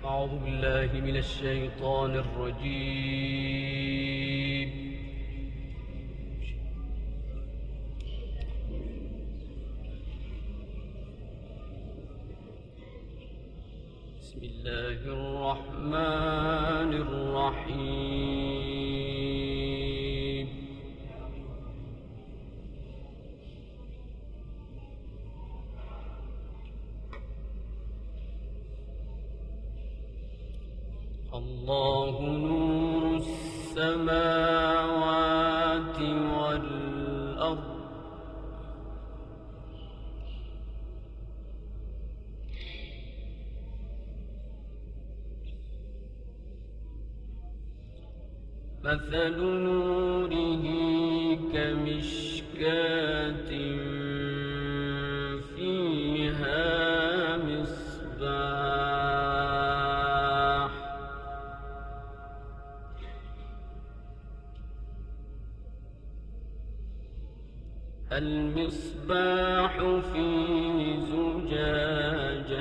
أعوذ بالله من الشيطان الرجيم. بسم الله الرحمن الرحيم. الله نور السماوات والأرض مثل نوره كمشكاة فيها مصباح المصباح في زجاجة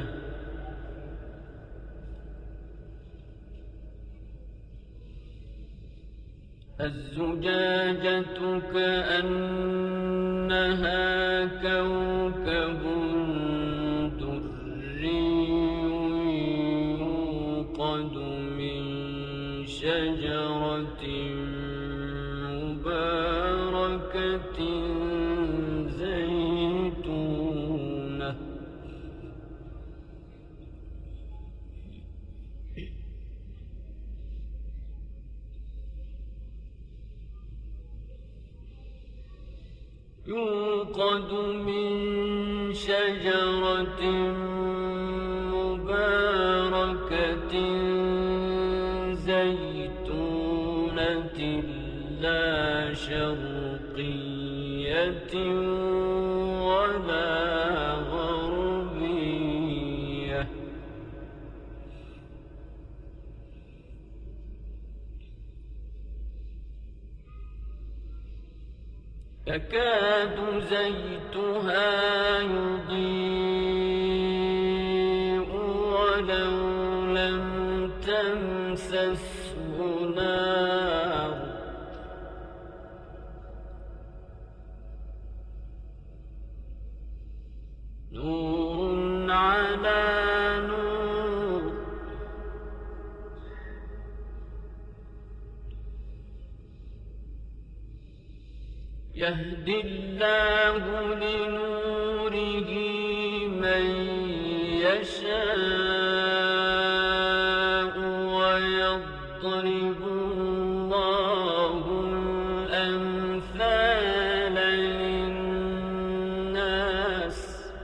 الزجاجة كأنها كوكب دري يوقد من شجرة مباركة زيتونة يوقد من شجرة مباركة زيتونة لا شرقية ولا غربية يكاد زيتها يضيء ولو لم تمسسه نار نور على نور يهدي الله لنوره من يشاء ويضرب الله الأمثال للناس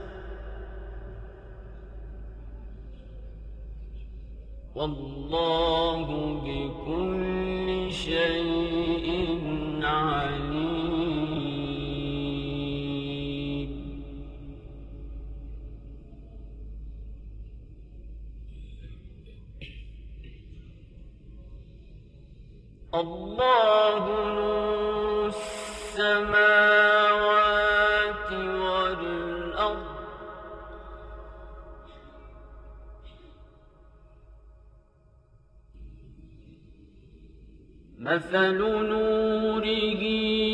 والله بكل شيء عليم. الله نور السماوات والأرض مثل نوره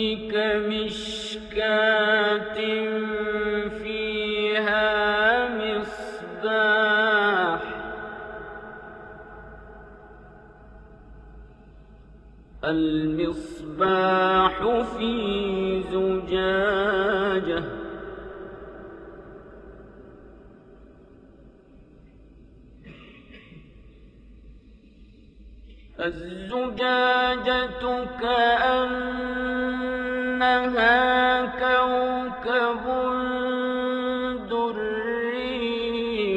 كمشكاة فيها مصباح المصباح في زجاجة الزجاجة كأنها كوكب دري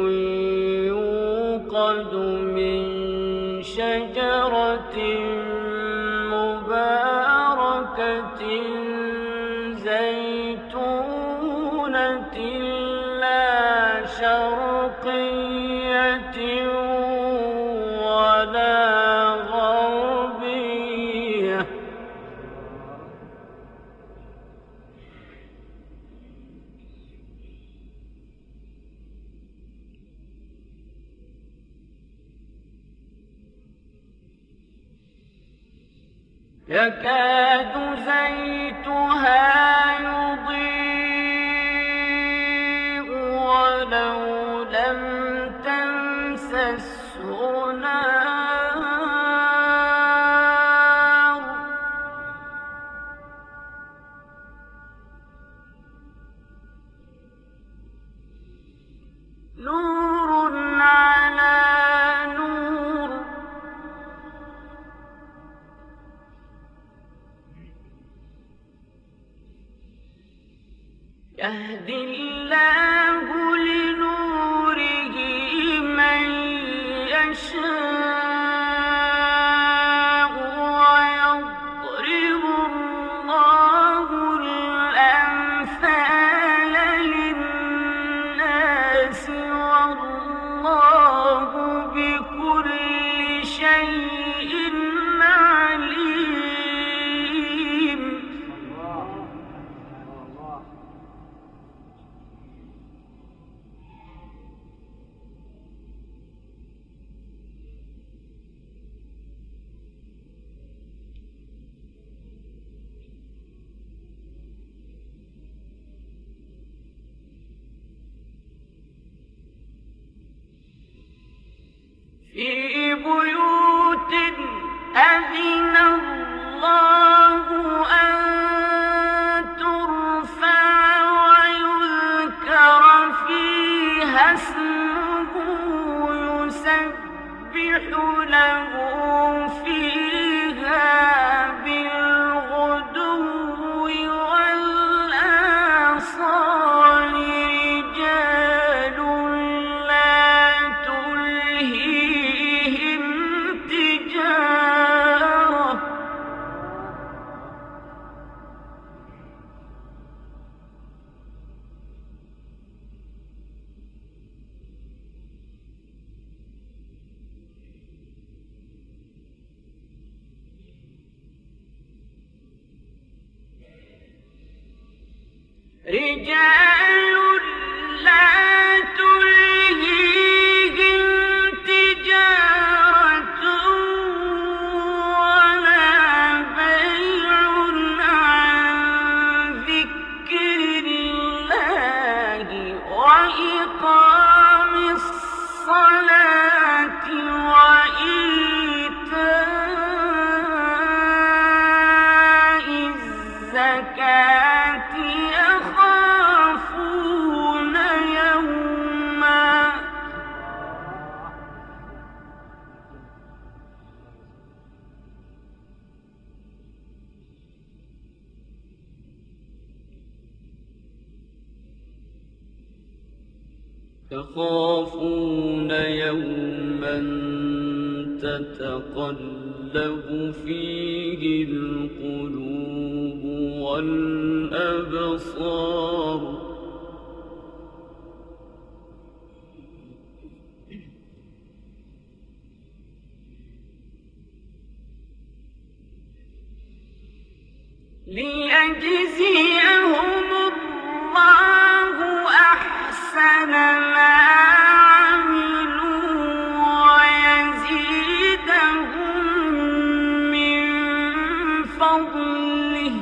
يوقد من شجرة مباركة زيتونة لا شرقية ولا غربية يكاد زيتها يضيء ولو لم تمسسه نار نور على نور يهدي الله لنوره من يشاء ويضرب الله الأمثال للناس والله بكل شيء عليم. في بيوت أذن الله أن ترفع ويذكر فيها اسمه يسبح له فيها بالغدو والآصال رجال لا تلهيهم تجارة رجال لا تلهيهم تجارة ولا بيع عن ذكر الله وإقام الصلاة وإيتاء الزكاة يخافون يوما تتقلب فيه القلوب والأبصار ليجزيهم الله أحسن ما عملوا ويزيدهم من فضله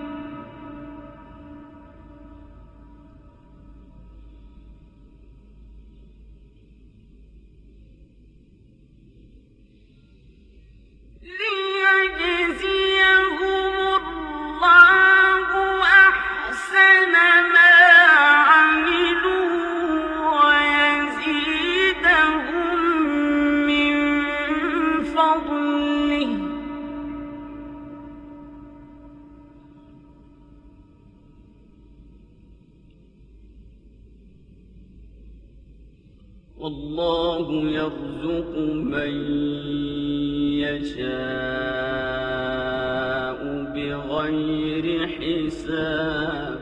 والله يرزق من يشاء بغير حساب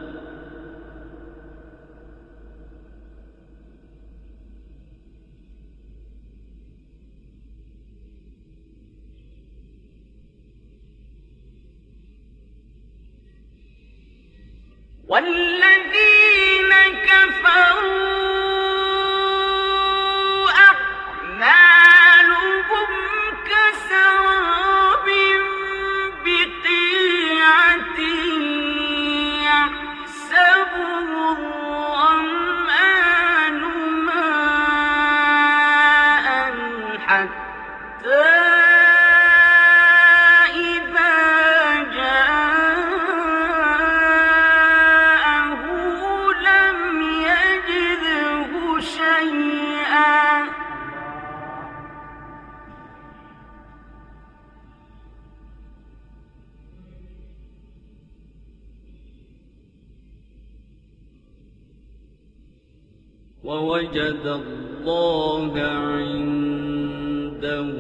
والذين كفروا أعمالهم كسراب بقيعة ووجد الله عنده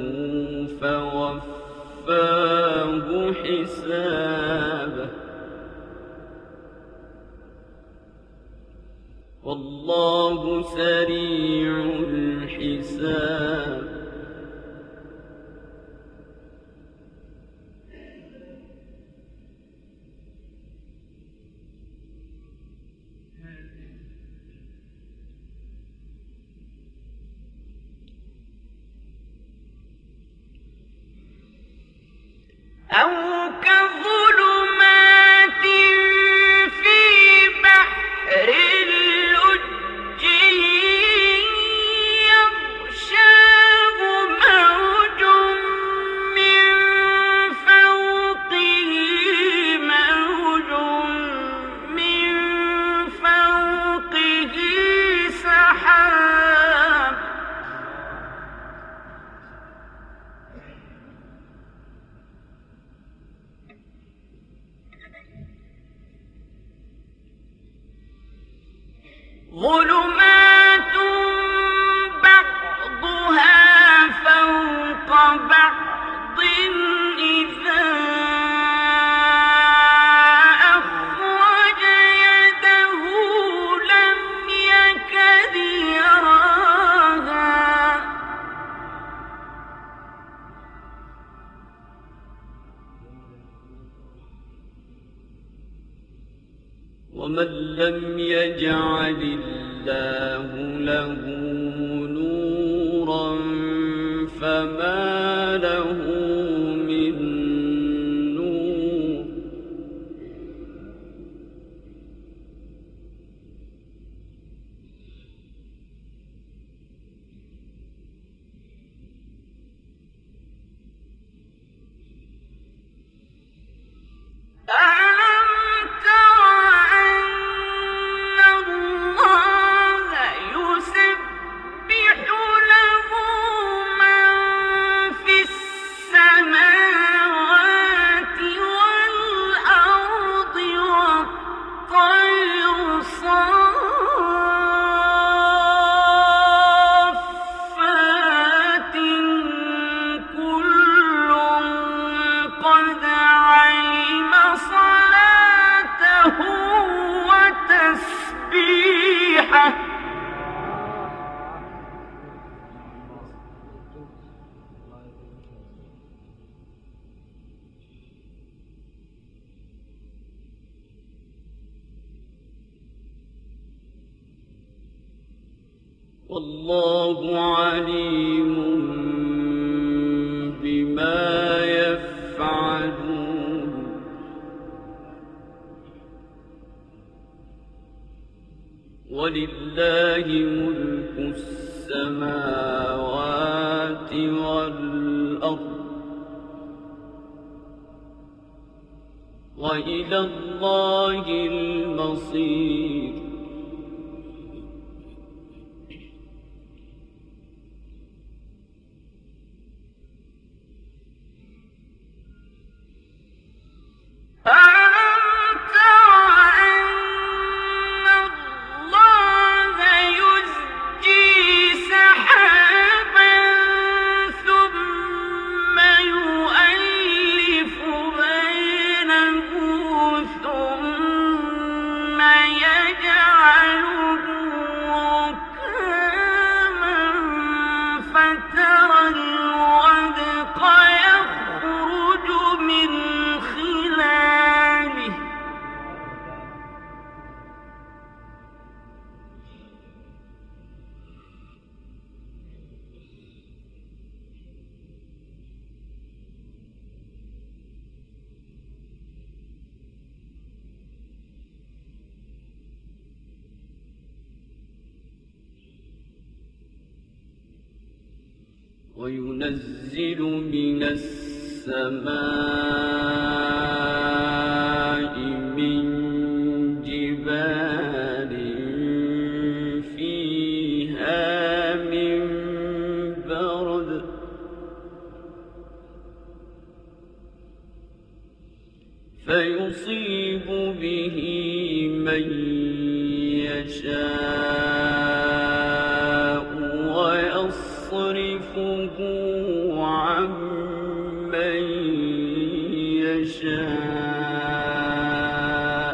فوفاه حسابه والله سريع الحساب أو كظلمات في بحر اللجي يغشاه موج من فوقه موج من فوقه سحاب ظلمات بعضها فوق بعض إذا أخرج يده لم يكد يراها ومن لم يجعل الله له نورا فما له من نور والله عليم بما يفعلون ولله ملك السماوات والأرض وإلى الله المصير وينزل من السماء من جبال فيها من برد فيصيب به من يشاء عمن يشاء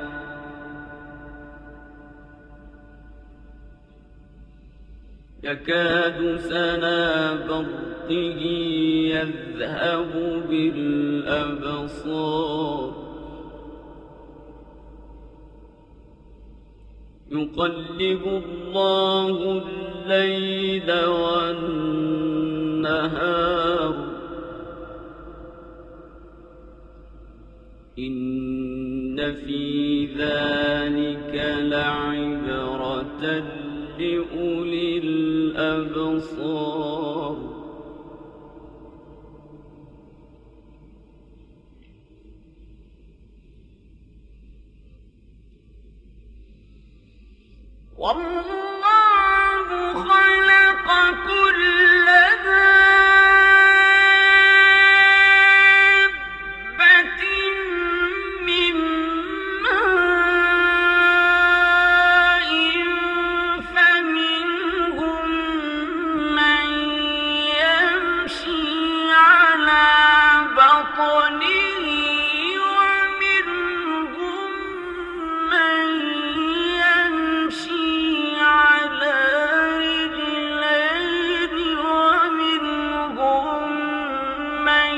يكاد سنا برقه يذهب بالأبصار يقلب الله الليل والنهار إن في ذلك لعبرة لأولي الأبصار والله خلق كل دابة من ماء فمنهم من يمشي على بطنه ومنهم من يمشي على رجلين ومنهم من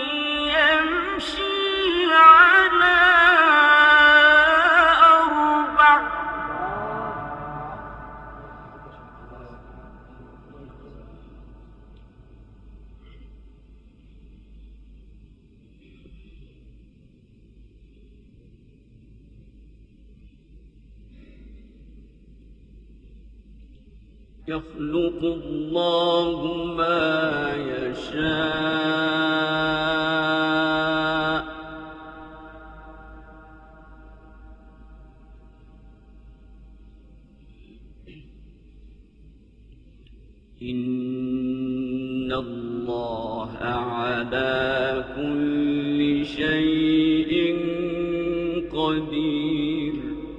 يمشي على أربع يخلق الله ما يشاء إن الله على كل شيء قدير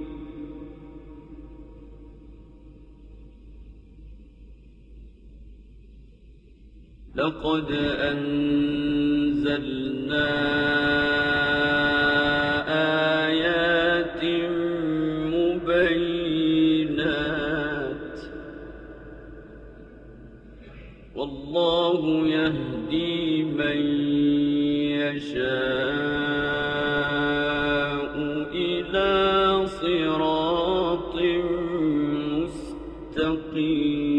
لقد أنزلنا آيات مبينات والله يهدي من يشاء إلى صراط مستقيم